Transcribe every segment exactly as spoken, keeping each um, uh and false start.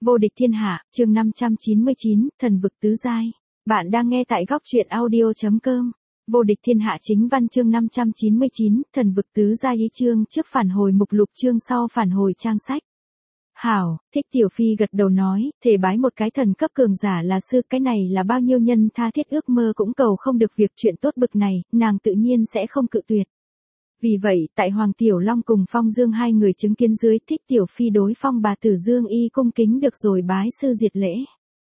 Vô địch thiên hạ, chương năm trăm chín mươi chín, thần vực tứ giai. Bạn đang nghe tại góc truyện audio.com. Vô địch thiên hạ chính văn chương năm trăm chín mươi chín, thần vực tứ giai ý chương trước phản hồi mục lục chương sau phản hồi trang sách. Hảo, Thích Tiểu Phi gật đầu nói, thể bái một cái thần cấp cường giả là sư, cái này là bao nhiêu nhân tha thiết ước mơ cũng cầu không được việc chuyện tốt bực này, nàng tự nhiên sẽ không cự tuyệt. Vì vậy, tại Hoàng Tiểu Long cùng Phong Dương hai người chứng kiến dưới, Thích Tiểu Phi đối Phong bà Tử Dương y cung kính được rồi bái sư diệt lễ.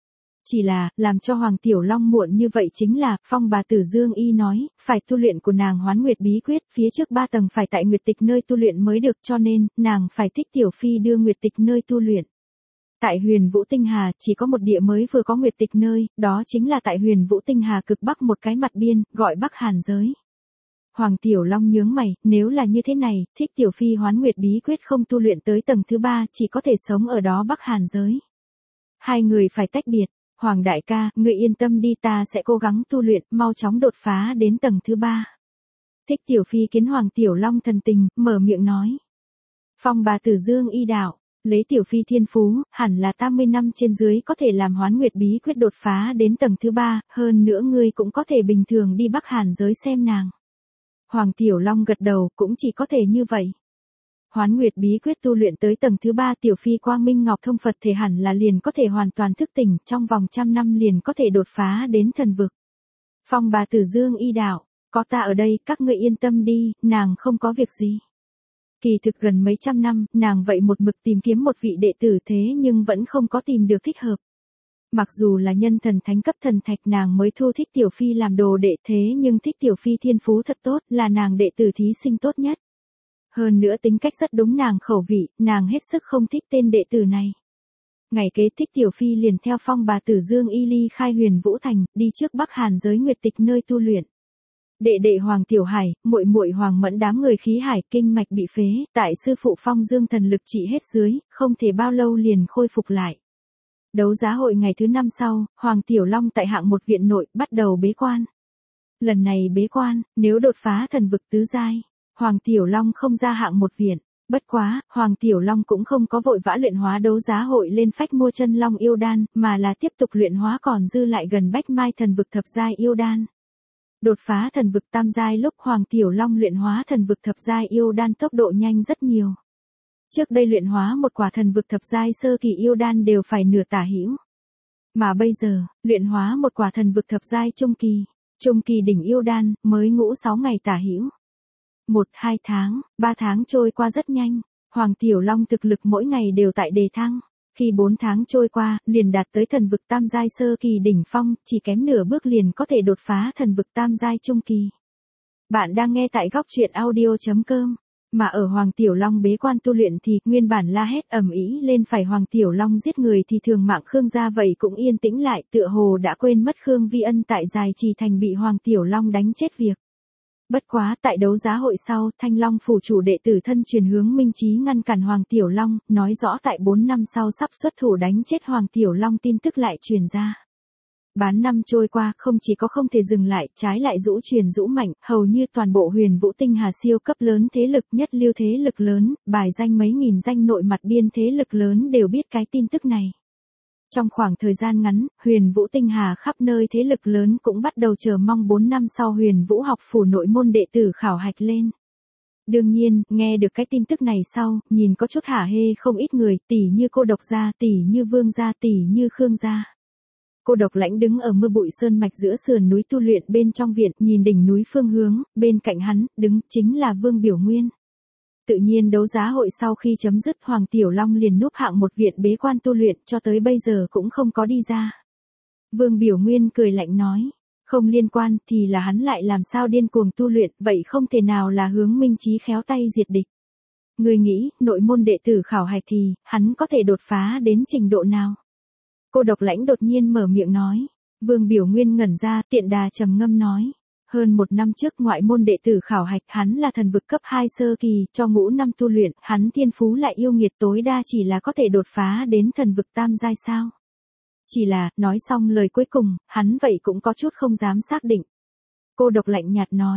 Chỉ là, làm cho Hoàng Tiểu Long muộn như vậy chính là, Phong bà Tử Dương y nói, phải tu luyện của nàng Hoán Nguyệt bí quyết, phía trước ba tầng phải tại Nguyệt Tịch nơi tu luyện mới được, cho nên, nàng phải Thích Tiểu Phi đưa Nguyệt Tịch nơi tu luyện. Tại Huyền Vũ Tinh Hà, chỉ có một địa mới vừa có Nguyệt Tịch nơi, đó chính là tại Huyền Vũ Tinh Hà cực bắc một cái mặt biên, gọi Bắc Hàn giới. Hoàng Tiểu Long nhướng mày, nếu là như thế này, Thích Tiểu Phi Hoán Nguyệt bí quyết không tu luyện tới tầng thứ ba, chỉ có thể sống ở đó Bắc Hàn giới. Hai người phải tách biệt. Hoàng đại ca, ngươi yên tâm đi, ta sẽ cố gắng tu luyện, mau chóng đột phá đến tầng thứ ba. Thích Tiểu Phi kiến Hoàng Tiểu Long thần tình, mở miệng nói. Phong bà Tử Dương y đạo, lấy Tiểu Phi thiên phú, hẳn là tám mươi năm trên dưới có thể làm Hoán Nguyệt bí quyết đột phá đến tầng thứ ba, hơn nữa ngươi cũng có thể bình thường đi Bắc Hàn giới xem nàng. Hoàng Tiểu Long gật đầu, cũng chỉ có thể như vậy. Hoán Nguyệt bí quyết tu luyện tới tầng thứ ba, Tiểu Phi Quang Minh Ngọc Thông Phật thể hẳn là liền có thể hoàn toàn thức tỉnh, trong vòng trăm năm liền có thể đột phá đến thần vực. Phong bà Tử Dương y đạo, có ta ở đây, các ngươi yên tâm đi, nàng không có việc gì. Kỳ thực gần mấy trăm năm, nàng vậy một mực tìm kiếm một vị đệ tử thế nhưng vẫn không có tìm được thích hợp. Mặc dù là nhân thần thánh cấp thần thạch nàng mới thu Thích Tiểu Phi làm đồ đệ thế nhưng Thích Tiểu Phi thiên phú thật tốt, là nàng đệ tử thí sinh tốt nhất. Hơn nữa tính cách rất đúng nàng khẩu vị, nàng hết sức không thích tên đệ tử này. Ngày kế Thích Tiểu Phi liền theo Phong bà Tử Dương y ly khai Huyền Vũ Thành, đi trước Bắc Hàn giới Nguyệt Tịch nơi tu luyện. Đệ đệ Hoàng Tiểu Hải, muội muội Hoàng Mẫn đám người khí hải kinh mạch bị phế, tại sư phụ Phong Dương thần lực trị hết dưới, không thể bao lâu liền khôi phục lại. Đấu giá hội ngày thứ năm sau, Hoàng Tiểu Long tại hạng một viện nội, bắt đầu bế quan. Lần này bế quan, nếu đột phá thần vực tứ giai, Hoàng Tiểu Long không ra hạng một viện. Bất quá, Hoàng Tiểu Long cũng không có vội vã luyện hóa đấu giá hội lên phách mua chân long yêu đan, mà là tiếp tục luyện hóa còn dư lại gần bách mai thần vực thập giai yêu đan. Đột phá thần vực tam giai lúc Hoàng Tiểu Long luyện hóa thần vực thập giai yêu đan tốc độ nhanh rất nhiều. Trước đây luyện hóa một quả thần vực thập giai sơ kỳ yêu đan đều phải nửa tả hữu. Mà bây giờ, luyện hóa một quả thần vực thập giai trung kỳ, trung kỳ đỉnh yêu đan, mới ngũ sáu ngày tả hữu. Một, hai tháng, ba tháng trôi qua rất nhanh, Hoàng Tiểu Long thực lực mỗi ngày đều tại đề thăng. Khi bốn tháng trôi qua, liền đạt tới thần vực tam giai sơ kỳ đỉnh phong, chỉ kém nửa bước liền có thể đột phá thần vực tam giai trung kỳ. Bạn đang nghe tại góc truyện audio.com. Mà ở Hoàng Tiểu Long bế quan tu luyện thì, nguyên bản la hét ầm ĩ lên phải Hoàng Tiểu Long giết người thì thường mạng Khương gia vậy cũng yên tĩnh lại, tựa hồ đã quên mất Khương Vi Ân tại Dài Trì Thành bị Hoàng Tiểu Long đánh chết việc. Bất quá, tại đấu giá hội sau, Thanh Long phủ chủ đệ tử thân truyền Hướng Minh Chí ngăn cản Hoàng Tiểu Long, nói rõ tại bốn năm sau sắp xuất thủ đánh chết Hoàng Tiểu Long tin tức lại truyền ra. Bán năm trôi qua, không chỉ có không thể dừng lại, trái lại rũ truyền rũ mạnh, hầu như toàn bộ Huyền Vũ Tinh Hà siêu cấp lớn thế lực nhất lưu thế lực lớn, bài danh mấy nghìn danh nội mặt biên thế lực lớn đều biết cái tin tức này. Trong khoảng thời gian ngắn, Huyền Vũ Tinh Hà khắp nơi thế lực lớn cũng bắt đầu chờ mong bốn năm sau Huyền Vũ học phủ nội môn đệ tử khảo hạch lên. Đương nhiên, nghe được cái tin tức này sau, nhìn có chút hả hê không ít người, tỷ như Cô Độc gia, tỷ như Vương gia, tỷ như Khương gia. Cô Độc Lãnh đứng ở mưa bụi sơn mạch giữa sườn núi tu luyện bên trong viện, nhìn đỉnh núi phương hướng, bên cạnh hắn, đứng chính là Vương Biểu Nguyên. Tự nhiên đấu giá hội sau khi chấm dứt Hoàng Tiểu Long liền núp hạng một viện bế quan tu luyện cho tới bây giờ cũng không có đi ra. Vương Biểu Nguyên cười lạnh nói, không liên quan thì là hắn lại làm sao điên cuồng tu luyện, vậy không thể nào là Hướng Minh Chí khéo tay diệt địch. Người nghĩ, nội môn đệ tử khảo hạch thì, hắn có thể đột phá đến trình độ nào? Cô Độc Lãnh đột nhiên mở miệng nói. Vương Biểu Nguyên ngẩn ra, tiện đà trầm ngâm nói. Hơn một năm trước ngoại môn đệ tử khảo hạch, hắn là thần vực cấp hai sơ kỳ, cho ngũ năm tu luyện, hắn thiên phú lại yêu nghiệt tối đa chỉ là có thể đột phá đến thần vực tam giai sao. Chỉ là, nói xong lời cuối cùng, hắn vậy cũng có chút không dám xác định. Cô Độc lạnh nhạt nói,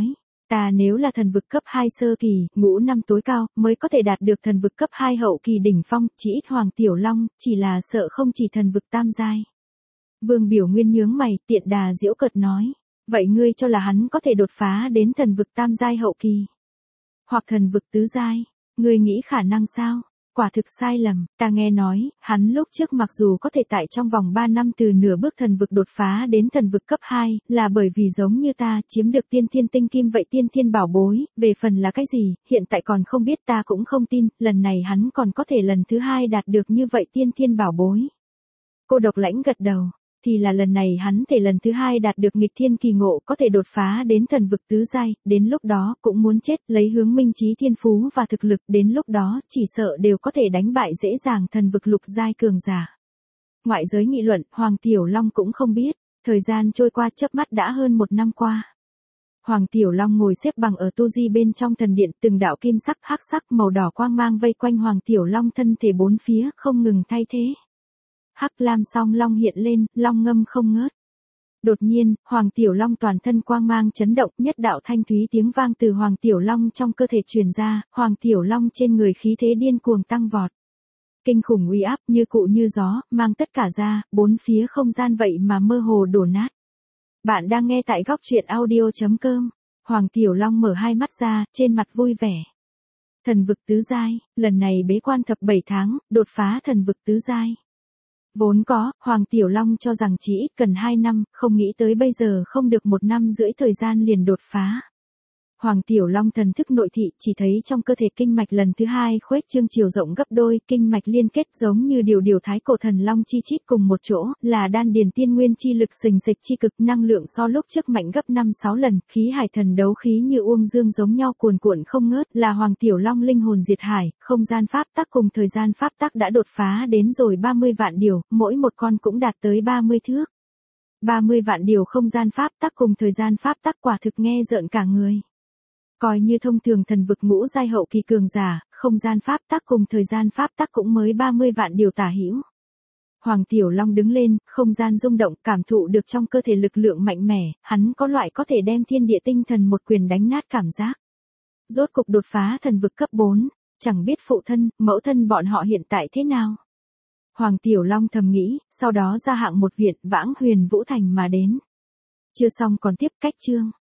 Ta nếu là thần vực cấp hai sơ kỳ, ngũ năm tối cao, mới có thể đạt được thần vực cấp hai hậu kỳ đỉnh phong, chỉ ít Hoàng Tiểu Long, chỉ là sợ không chỉ thần vực tam giai. Vương Biểu Nguyên nhướng mày, tiện đà giễu cợt nói. Vậy ngươi cho là hắn có thể đột phá đến thần vực tam giai hậu kỳ? Hoặc thần vực tứ giai? Ngươi nghĩ khả năng sao? Quả thực sai lầm, ta nghe nói, hắn lúc trước mặc dù có thể tại trong vòng ba năm từ nửa bước thần vực đột phá đến thần vực cấp hai, là bởi vì giống như ta chiếm được tiên thiên tinh kim vậy tiên thiên bảo bối, về phần là cái gì, hiện tại còn không biết ta cũng không tin, lần này hắn còn có thể lần thứ hai đạt được như vậy tiên thiên bảo bối. Cô Độc Lãnh gật đầu. Thì là lần này hắn thể lần thứ hai đạt được nghịch thiên kỳ ngộ có thể đột phá đến thần vực tứ giai, đến lúc đó cũng muốn chết lấy hướng minh trí thiên phú và thực lực đến lúc đó chỉ sợ đều có thể đánh bại dễ dàng thần vực lục giai cường giả. Ngoại giới nghị luận, Hoàng Tiểu Long cũng không biết, thời gian trôi qua chớp mắt đã hơn một năm qua. Hoàng Tiểu Long ngồi xếp bằng ở tu di bên trong thần điện, từng đạo kim sắc hắc sắc màu đỏ quang mang vây quanh Hoàng Tiểu Long thân thể bốn phía không ngừng thay thế. Hắc lam song long hiện lên, long ngâm không ngớt. Đột nhiên, Hoàng Tiểu Long toàn thân quang mang chấn động, nhất đạo thanh thúy tiếng vang từ Hoàng Tiểu Long trong cơ thể truyền ra, Hoàng Tiểu Long trên người khí thế điên cuồng tăng vọt. Kinh khủng uy áp như cụ như gió, mang tất cả ra, bốn phía không gian vậy mà mơ hồ đổ nát. Bạn đang nghe tại góc truyện audio chấm com. Hoàng Tiểu Long mở hai mắt ra, trên mặt vui vẻ. Thần vực tứ giai, lần này bế quan thập bảy tháng, đột phá thần vực tứ giai. Vốn có, Hoàng Tiểu Long cho rằng chỉ ít cần hai năm, không nghĩ tới bây giờ không được một năm rưỡi thời gian liền đột phá. Hoàng Tiểu Long thần thức nội thị chỉ thấy trong cơ thể kinh mạch lần thứ hai khuếch trương chiều rộng gấp đôi, kinh mạch liên kết giống như điều điều thái cổ thần long chi chít cùng một chỗ, là đan điền tiên nguyên chi lực sình sịch chi cực, năng lượng so lúc trước mạnh gấp năm sáu lần, khí hải thần đấu khí như uông dương giống nhau cuồn cuộn không ngớt, là Hoàng Tiểu Long linh hồn diệt hải, không gian pháp tắc cùng thời gian pháp tắc đã đột phá đến rồi ba mươi vạn điều, mỗi một con cũng đạt tới ba mươi thước. ba mươi vạn điều không gian pháp tắc cùng thời gian pháp tắc quả thực nghe rợn cả người. Coi như thông thường thần vực ngũ giai hậu kỳ cường giả, không gian pháp tắc cùng thời gian pháp tắc cũng mới ba mươi vạn điều tả hữu. Hoàng Tiểu Long đứng lên, không gian rung động, cảm thụ được trong cơ thể lực lượng mạnh mẽ, hắn có loại có thể đem thiên địa tinh thần một quyền đánh nát cảm giác. Rốt cục đột phá thần vực cấp bốn, chẳng biết phụ thân, mẫu thân bọn họ hiện tại thế nào. Hoàng Tiểu Long thầm nghĩ, sau đó ra hạng một viện vãng huyền vũ thành mà đến. Chưa xong còn tiếp cách chương.